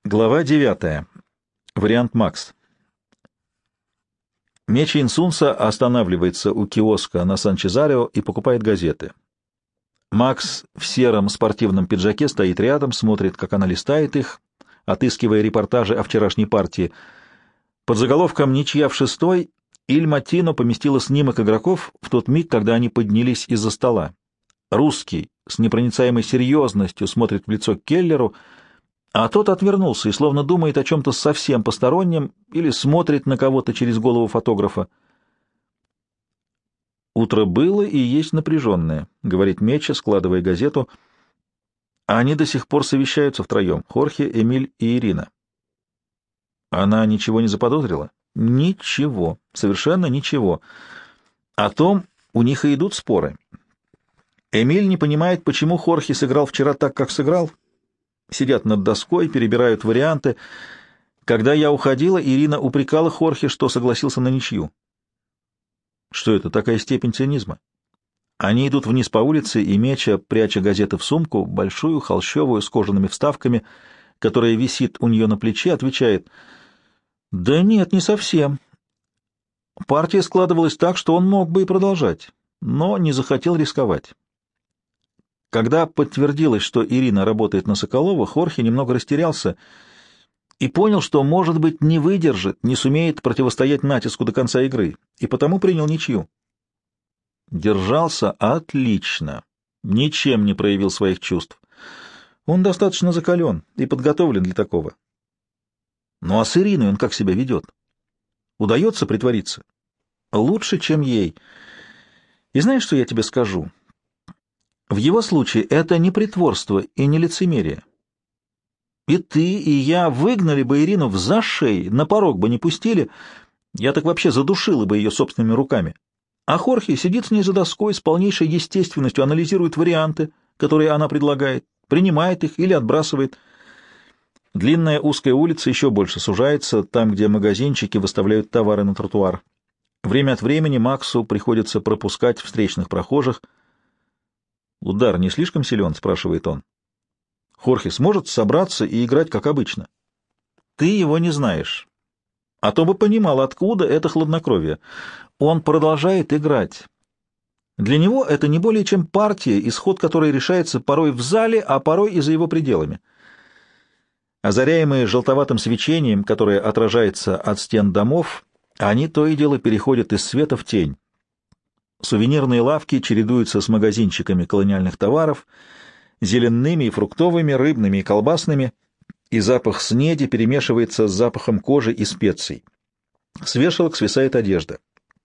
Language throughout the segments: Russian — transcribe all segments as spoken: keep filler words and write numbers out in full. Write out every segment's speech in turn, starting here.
Глава девятая. Вариант Макс. Мечи Инсунса останавливается у киоска на Сан-Чезарио и покупает газеты. Макс в сером спортивном пиджаке стоит рядом, смотрит, как она листает их, отыскивая репортажи о вчерашней партии. Под заголовком «Ничья в шестой» Иль Матино поместила снимок игроков в тот миг, когда они поднялись из-за стола. Русский с непроницаемой серьезностью смотрит в лицо Келлеру, а тот отвернулся и словно думает о чем-то совсем постороннем или смотрит на кого-то через голову фотографа. «Утро было и есть напряженное», — говорит Меча, складывая газету. Они до сих пор совещаются втроем — Хорхе, Эмиль и Ирина. Она ничего не заподозрила? Ничего, совершенно ничего. О том у них и идут споры. Эмиль не понимает, почему Хорхе сыграл вчера так, как сыграл. Сидят над доской, перебирают варианты. Когда я уходила, Ирина упрекала Хорхе, что согласился на ничью. Что это, такая степень цинизма? Они идут вниз по улице, и Меча, пряча газеты в сумку, большую, холщовую, с кожаными вставками, которая висит у нее на плече, отвечает: «Да нет, не совсем. Партия складывалась так, что он мог бы и продолжать, но не захотел рисковать». Когда подтвердилось, что Ирина работает на Соколова, Хорхе немного растерялся и понял, что, может быть, не выдержит, не сумеет противостоять натиску до конца игры, и потому принял ничью. Держался отлично, ничем не проявил своих чувств. Он достаточно закален и подготовлен для такого. Ну а с Ириной он как себя ведет? Удается притвориться? Лучше, чем ей. И знаешь, что я тебе скажу? В его случае это не притворство и не лицемерие. И ты, и я выгнали бы Ирину в зашей, на порог бы не пустили, я так вообще задушила бы ее собственными руками. А Хорхе сидит с ней за доской, с полнейшей естественностью анализирует варианты, которые она предлагает, принимает их или отбрасывает. Длинная узкая улица еще больше сужается, там, где магазинчики выставляют товары на тротуар. Время от времени Максу приходится пропускать встречных прохожих. «Удар не слишком силен?» — спрашивает он. «Хорхе сможет собраться и играть, как обычно?» «Ты его не знаешь. А то бы понимал, откуда это хладнокровие. Он продолжает играть. Для него это не более чем партия, исход которой решается порой в зале, а порой и за его пределами». Озаряемые желтоватым свечением, которое отражается от стен домов, они то и дело переходят из света в тень. Сувенирные лавки чередуются с магазинчиками колониальных товаров, зелеными и фруктовыми, рыбными и колбасными, и запах снеди перемешивается с запахом кожи и специй. С вешалок свисает одежда.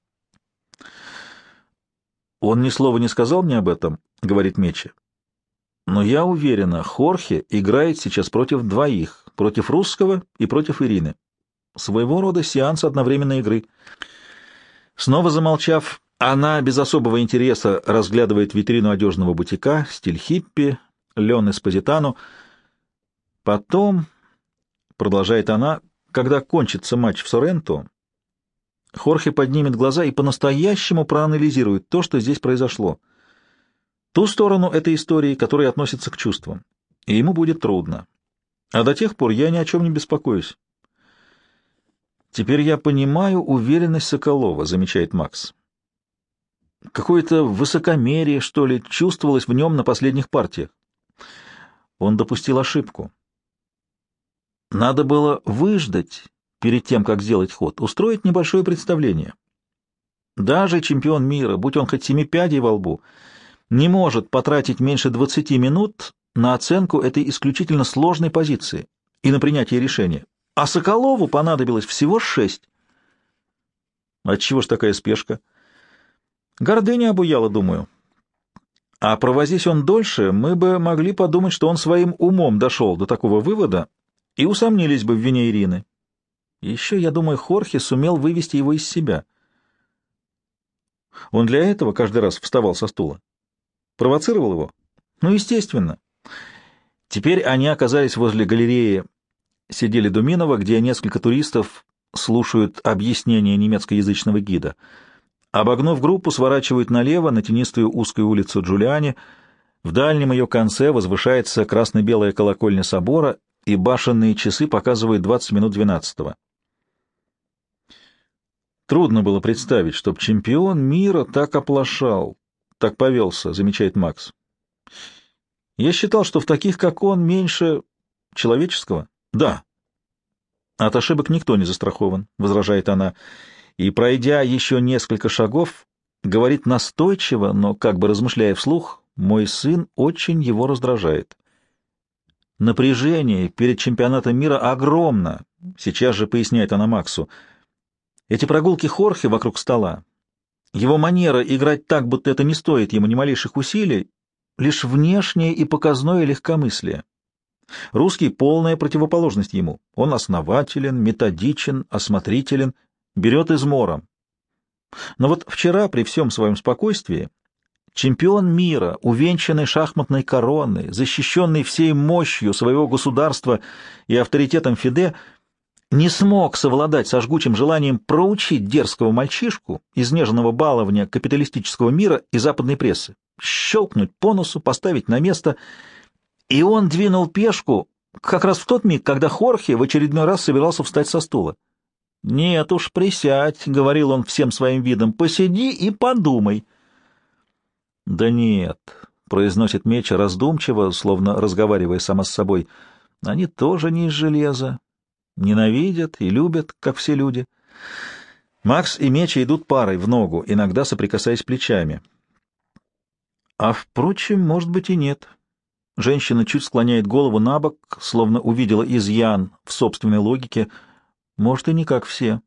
«Он ни слова не сказал мне об этом», — говорит Меча. «Но я уверена, Хорхе играет сейчас против двоих, против русского и против Ирины. Своего рода сеанс одновременной игры». Снова замолчав, она без особого интереса разглядывает витрину одежного бутика, стиль хиппи, Лен Эспозитано. Потом, продолжает она, когда кончится матч в Соренто, Хорхе поднимет глаза и по-настоящему проанализирует то, что здесь произошло. Ту сторону этой истории, которая относится к чувствам. И ему будет трудно. А до тех пор я ни о чем не беспокоюсь. «Теперь я понимаю уверенность Соколова», — замечает Макс. Какое-то высокомерие, что ли, чувствовалось в нем на последних партиях. Он допустил ошибку. Надо было выждать перед тем, как сделать ход, устроить небольшое представление. Даже чемпион мира, будь он хоть семи пядей во лбу, не может потратить меньше двадцати минут на оценку этой исключительно сложной позиции и на принятие решения. А Соколову понадобилось всего шесть. Отчего ж такая спешка? Гордыня обуяла, думаю. А провозись он дольше, мы бы могли подумать, что он своим умом дошел до такого вывода и усомнились бы в вине Ирины. Еще, я думаю, Хорхе сумел вывести его из себя. Он для этого каждый раз вставал со стула. Провоцировал его? Ну, естественно. Теперь они оказались возле галереи Сидели Думинова, где несколько туристов слушают объяснения немецкоязычного гида. Обогнув группу, сворачивают налево на тенистую узкую улицу Джулиани. В дальнем ее конце возвышается красно-белая колокольня собора, и башенные часы показывают двадцать минут двенадцатого. Трудно было представить, чтоб чемпион мира так оплошал, так повелся, замечает Макс. Я считал, что в таких, как он, меньше человеческого. Да. От ошибок никто не застрахован, возражает она, и, пройдя еще несколько шагов, говорит настойчиво, но как бы размышляя вслух, мой сын очень его раздражает. Напряжение перед чемпионатом мира огромно, сейчас же поясняет она Максу. Эти прогулки Хорхе вокруг стола, его манера играть так, будто это не стоит ему ни малейших усилий, лишь внешнее и показное легкомыслие. Русский — полная противоположность ему. Он основателен, методичен, осмотрителен, берет измором. Но вот вчера, при всем своем спокойствии, чемпион мира, увенчанный шахматной короной, защищенный всей мощью своего государства и авторитетом ФИДЕ, не смог совладать со жгучим желанием проучить дерзкого мальчишку, изнеженного баловня капиталистического мира и западной прессы, щелкнуть по носу, поставить на место, и он двинул пешку как раз в тот миг, когда Хорхе в очередной раз собирался встать со стула. «Нет уж, присядь», — говорил он всем своим видом, — «посиди и подумай». «Да нет», — произносит Меча раздумчиво, словно разговаривая сама с собой, — «они тоже не из железа. Ненавидят и любят, как все люди». Макс и Меча идут парой в ногу, иногда соприкасаясь плечами. А, впрочем, может быть и нет. Женщина чуть склоняет голову на бок, словно увидела изъян в собственной логике. Может, и не как все.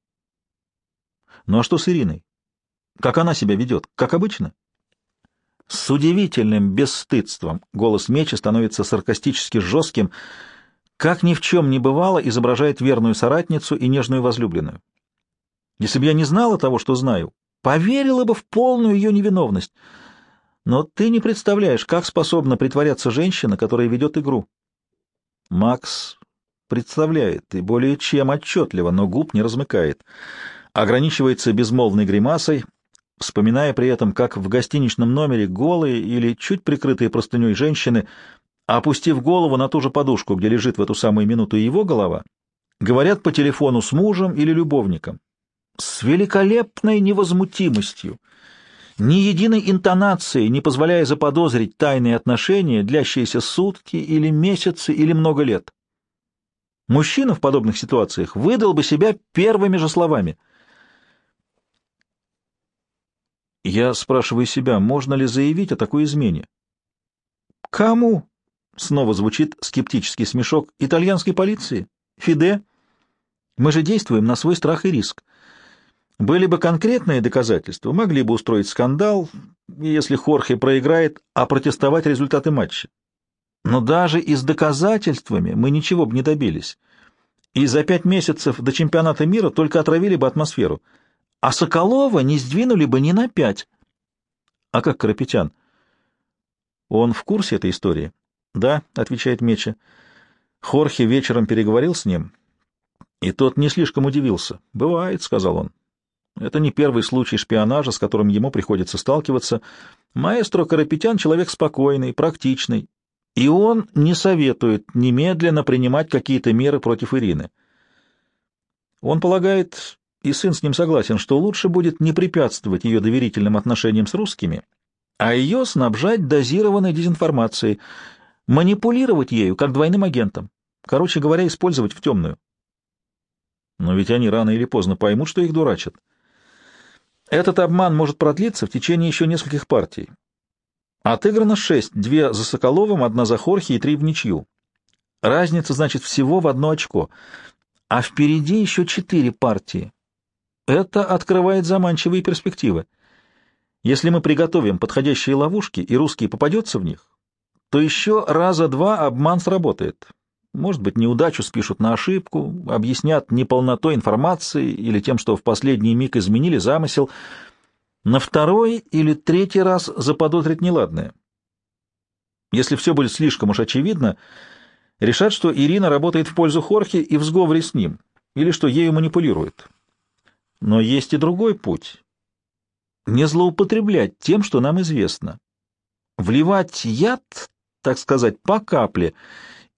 Ну а что с Ириной? Как она себя ведет? Как обычно? С удивительным бесстыдством голос Меча становится саркастически жестким, как ни в чем не бывало, изображает верную соратницу и нежную возлюбленную. Если бы я не знала того, что знаю, поверила бы в полную ее невиновность. Но ты не представляешь, как способна притворяться женщина, которая ведет игру. Макс представляет, и более чем отчетливо, но губ не размыкает. Ограничивается безмолвной гримасой, вспоминая при этом, как в гостиничном номере голые или чуть прикрытые простыней женщины, опустив голову на ту же подушку, где лежит в эту самую минуту его голова, говорят по телефону с мужем или любовником. С великолепной невозмутимостью, ни единой интонации, не позволяя заподозрить тайные отношения, длящиеся сутки или месяцы или много лет. Мужчина в подобных ситуациях выдал бы себя первыми же словами. Я спрашиваю себя, можно ли заявить о такой измене? Кому? Снова звучит скептический смешок. Итальянской полиции? ФИДЕ? Мы же действуем на свой страх и риск. Были бы конкретные доказательства, могли бы устроить скандал, если Хорхе проиграет, опротестовать результаты матча. Но даже и с доказательствами мы ничего бы не добились. И за пять месяцев до чемпионата мира только отравили бы атмосферу. А Соколова не сдвинули бы ни на пять. А как Карапетян? Он в курсе этой истории? Да, отвечает Меча. Хорхе вечером переговорил с ним, и тот не слишком удивился. Бывает, сказал он. Это не первый случай шпионажа, с которым ему приходится сталкиваться. Маэстро Карапетян — человек спокойный, практичный, и он не советует немедленно принимать какие-то меры против Ирины. Он полагает, и сын с ним согласен, что лучше будет не препятствовать ее доверительным отношениям с русскими, а ее снабжать дозированной дезинформацией, манипулировать ею как двойным агентом, короче говоря, использовать в темную. Но ведь они рано или поздно поймут, что их дурачат. Этот обман может продлиться в течение еще нескольких партий. Отыграно шесть, две за Соколовым, одна за Хорхе и три в ничью. Разница, значит, всего в одно очко. А впереди еще четыре партии. Это открывает заманчивые перспективы. Если мы приготовим подходящие ловушки, и русский попадется в них, то еще раза два обман сработает. Может быть, неудачу спишут на ошибку, объяснят неполнотой информации или тем, что в последний миг изменили замысел. На второй или третий раз заподозрят неладное. Если все будет слишком уж очевидно, решат, что Ирина работает в пользу Хорхе и в сговоре с ним, или что ею манипулирует. Но есть и другой путь. Не злоупотреблять тем, что нам известно. Вливать яд, так сказать, по капле,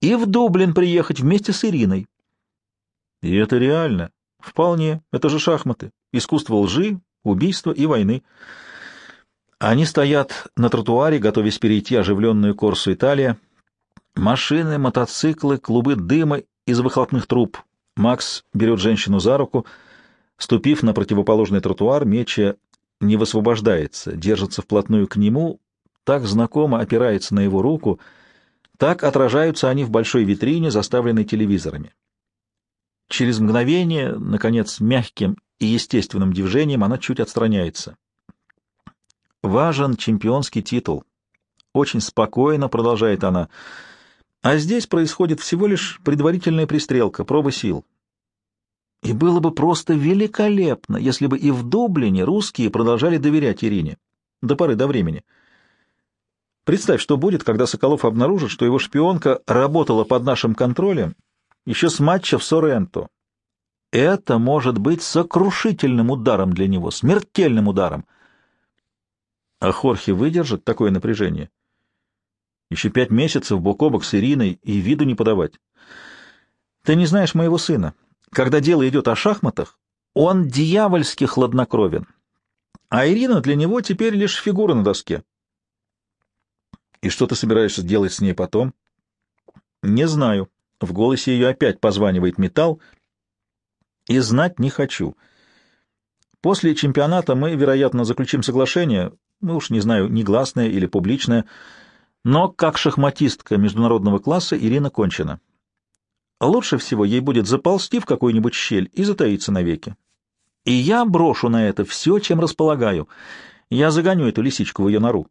и в Дублин приехать вместе с Ириной. И это реально. Вполне. Это же шахматы. Искусство лжи, убийства и войны. Они стоят на тротуаре, готовясь перейти оживленную Корсу Италия. Машины, мотоциклы, клубы дыма из выхлопных труб. Макс берет женщину за руку. Ступив на противоположный тротуар, Меча не высвобождается, держится вплотную к нему, так знакомо опирается на его руку, так отражаются они в большой витрине, заставленной телевизорами. Через мгновение, наконец, мягким и естественным движением она чуть отстраняется. Важен чемпионский титул. Очень спокойно продолжает она. А здесь происходит всего лишь предварительная пристрелка, проба сил. И было бы просто великолепно, если бы и в Дублине русские продолжали доверять Ирине. До поры до времени. Представь, что будет, когда Соколов обнаружит, что его шпионка работала под нашим контролем еще с матча в Соренто. Это может быть сокрушительным ударом для него, смертельным ударом. А Хорхе выдержит такое напряжение? Еще пять месяцев бок о бок с Ириной и виду не подавать. Ты не знаешь моего сына. Когда дело идет о шахматах, он дьявольски хладнокровен. А Ирина для него теперь лишь фигура на доске. И что ты собираешься делать с ней потом? Не знаю. В голосе ее опять позванивает металл. И знать не хочу. После чемпионата мы, вероятно, заключим соглашение, ну уж не знаю, негласное или публичное, но как шахматистка международного класса Ирина кончена. Лучше всего ей будет заползти в какую-нибудь щель и затаиться навеки. И я брошу на это все, чем располагаю. Я загоню эту лисичку в ее нору.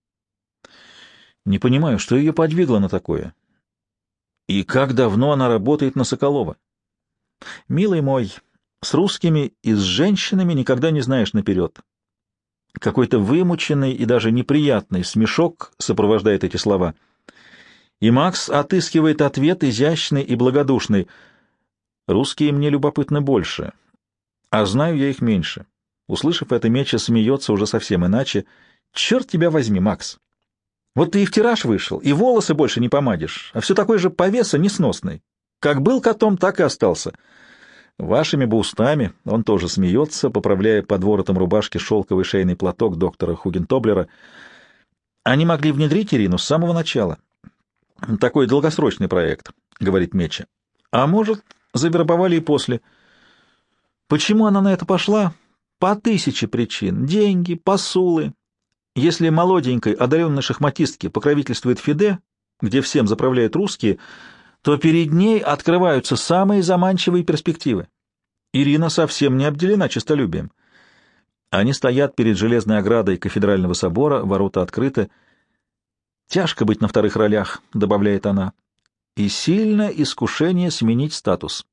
Не понимаю, что ее подвигло на такое. И как давно она работает на Соколова? Милый мой, с русскими и с женщинами никогда не знаешь наперед. Какой-то вымученный и даже неприятный смешок сопровождает эти слова. И Макс отыскивает ответ изящный и благодушный. Русские мне любопытны больше, а знаю я их меньше. Услышав это, Меча смеется уже совсем иначе. Черт тебя возьми, Макс! Вот ты и в тираж вышел, и волосы больше не помадишь, а все такой же повеса несносный. Как был котом, так и остался. Вашими бы устами, он тоже смеется, поправляя под воротом рубашки шелковый шейный платок доктора Хугентоблера. Они могли внедрить Ирину с самого начала. Такой долгосрочный проект, говорит Меча. А может, завербовали и после. Почему она на это пошла? По тысяче причин. Деньги, посулы. Если молоденькой, одаренной шахматистке покровительствует Фиде, где всем заправляют русские, то перед ней открываются самые заманчивые перспективы. Ирина совсем не обделена честолюбием. Они стоят перед железной оградой кафедрального собора, ворота открыты. «Тяжко быть на вторых ролях», — добавляет она, — «и сильно искушение сменить статус».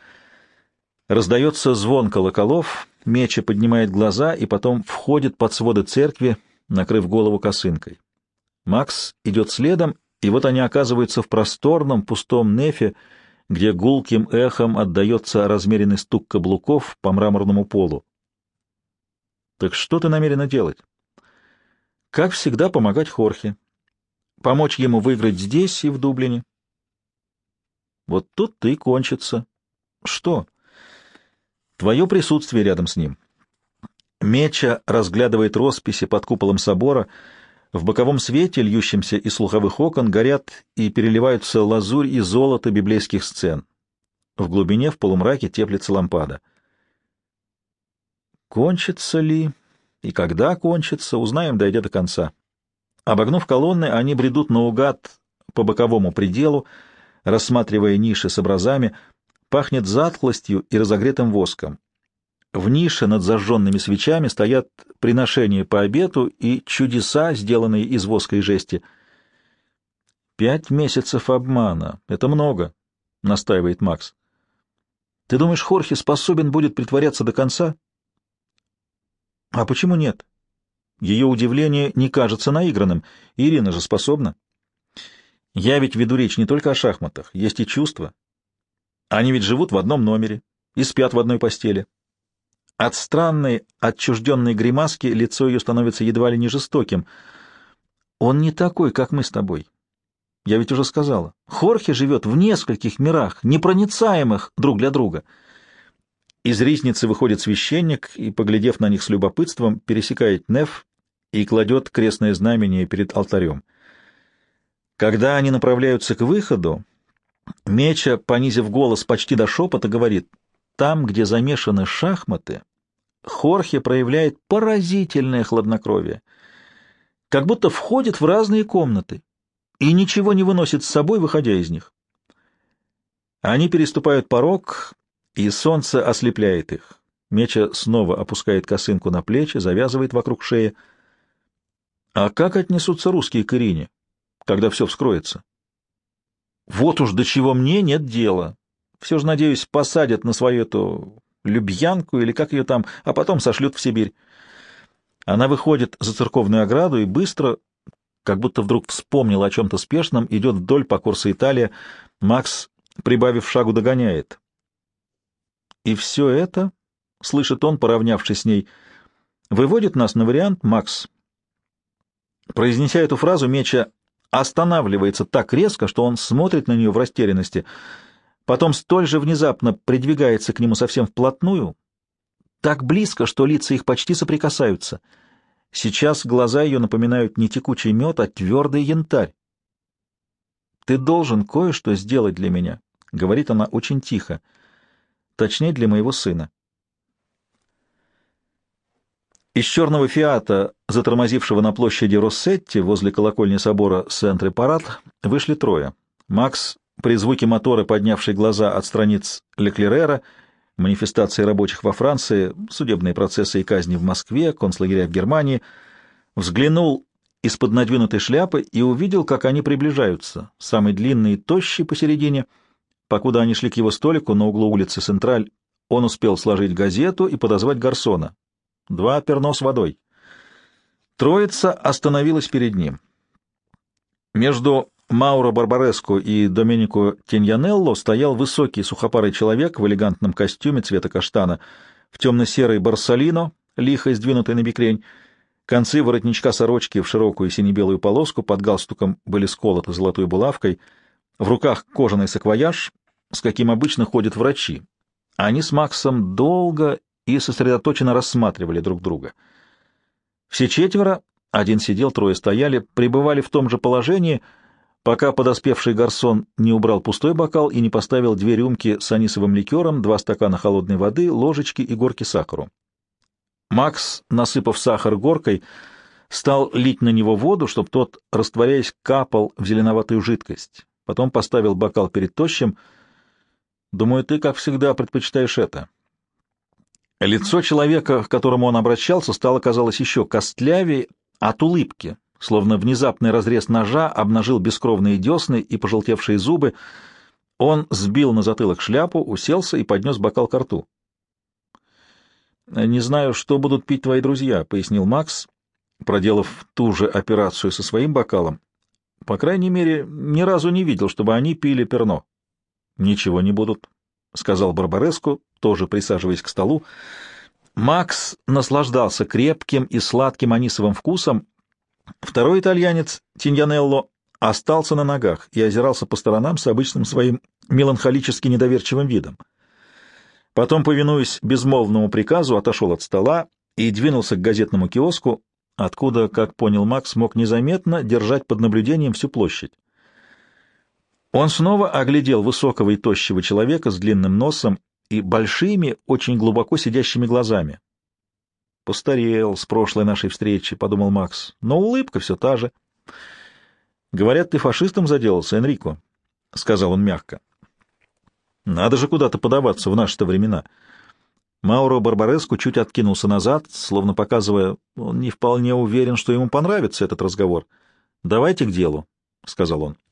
Раздается звон колоколов, Меча поднимает глаза и потом входит под своды церкви, накрыв голову косынкой. Макс идет следом, и вот они оказываются в просторном пустом нефе, где гулким эхом отдается размеренный стук каблуков по мраморному полу. Так что ты намерена делать? Как всегда, помогать Хорхе. Помочь ему выиграть здесь и в Дублине. Вот тут-то и кончится. Что? Твое присутствие рядом с ним. Меча разглядывает росписи под куполом собора. В боковом свете, льющемся из слуховых окон, горят и переливаются лазурь и золото библейских сцен. В глубине, в полумраке, теплится лампада. Кончится ли и когда кончится, узнаем, дойдя до конца. Обогнув колонны, они бредут наугад по боковому пределу, рассматривая ниши с образами, пахнет затхлостью и разогретым воском. В нише над зажженными свечами стоят приношения по обету и чудеса, сделанные из воска и жести. «Пять месяцев обмана — это много», — настаивает Макс. «Ты думаешь, Хорхе способен будет притворяться до конца?» «А почему нет? Ее удивление не кажется наигранным. Ирина же способна. Я ведь веду речь не только о шахматах, есть и чувства. Они ведь живут в одном номере и спят в одной постели». От странной, отчужденной гримаски лицо ее становится едва ли не жестоким. Он не такой, как мы с тобой. Я ведь уже сказала. Хорхе живет в нескольких мирах, непроницаемых друг для друга. Из ризницы выходит священник и, поглядев на них с любопытством, пересекает неф и кладет крестное знамение перед алтарем. Когда они направляются к выходу, Меча, понизив голос почти до шепота, говорит: «Там, где замешаны шахматы, Хорхе проявляет поразительное хладнокровие, как будто входит в разные комнаты и ничего не выносит с собой, выходя из них». Они переступают порог, и солнце ослепляет их. Меча снова опускает косынку на плечи, завязывает вокруг шеи. А как отнесутся русские к Ирине, когда все вскроется? Вот уж до чего мне нет дела. Все же, надеюсь, посадят на свою эту Любьянку, или как ее там, а потом сошлют в Сибирь. Она выходит за церковную ограду и быстро, как будто вдруг вспомнила о чем-то спешном, идет вдоль по Корсо Италия. Макс, прибавив шагу, догоняет. И все это, слышит он, поравнявшись с ней, выводит нас на вариант, Макс. Произнеся эту фразу, Меча останавливается так резко, что он смотрит на нее в растерянности, потом столь же внезапно придвигается к нему совсем вплотную, так близко, что лица их почти соприкасаются. Сейчас глаза ее напоминают не текучий мед, а твердый янтарь. «Ты должен кое-что сделать для меня», — говорит она очень тихо, — «точнее, для моего сына». Из черного «Фиата», затормозившего на площади Россетти возле колокольни собора Сент-Репарат, вышли трое. Макс, при звуке мотора, поднявший глаза от страниц Леклерера, манифестации рабочих во Франции, судебные процессы и казни в Москве, концлагеря в Германии, взглянул из-под надвинутой шляпы и увидел, как они приближаются, самый длинный и тощий посередине. Покуда они шли к его столику на углу улицы Централь, он успел сложить газету и подозвать гарсона. Два перно с водой. Троица остановилась перед ним. Между Мауро Барбареско и Доменико Тиньянелло стоял высокий сухопарый человек в элегантном костюме цвета каштана, в темно-серой борсалино, лихо сдвинутой на бекрень. Концы воротничка сорочки в широкую сине-белую полоску под галстуком были сколоты золотой булавкой. В руках кожаный саквояж, с каким обычно ходят врачи. Они с Максом долго и сосредоточенно рассматривали друг друга. Все четверо, один сидел, трое стояли, пребывали в том же положении, пока подоспевший гарсон не убрал пустой бокал и не поставил две рюмки с анисовым ликером, два стакана холодной воды, ложечки и горки сахару. Макс, насыпав сахар горкой, стал лить на него воду, чтобы тот, растворяясь, капал в зеленоватую жидкость. Потом поставил бокал перед тощим. «Думаю, ты, как всегда, предпочитаешь это». Лицо человека, к которому он обращался, стало, казалось, еще костлявее от улыбки, словно внезапный разрез ножа обнажил бескровные десны и пожелтевшие зубы. Он сбил на затылок шляпу, уселся и поднес бокал ко рту. «Не знаю, что будут пить твои друзья», — пояснил Макс, проделав ту же операцию со своим бокалом. «По крайней мере, ни разу не видел, чтобы они пили перно». «Ничего не будут», — сказал Барбареско, тоже присаживаясь к столу. Макс наслаждался крепким и сладким анисовым вкусом. Второй итальянец, Тиньянелло, остался на ногах и озирался по сторонам с обычным своим меланхолически недоверчивым видом. Потом, повинуясь безмолвному приказу, отошел от стола и двинулся к газетному киоску, откуда, как понял Макс, мог незаметно держать под наблюдением всю площадь. Он снова оглядел высокого и тощего человека с длинным носом и большими, очень глубоко сидящими глазами. «Постарел с прошлой нашей встречи», — подумал Макс, — «но улыбка все та же». «Говорят, ты фашистом заделался, Энрико», — сказал он мягко. «Надо же куда-то подаваться в наши-то времена». Мауро Барбареско чуть откинулся назад, словно показывая, он не вполне уверен, что ему понравится этот разговор. «Давайте к делу», — сказал он.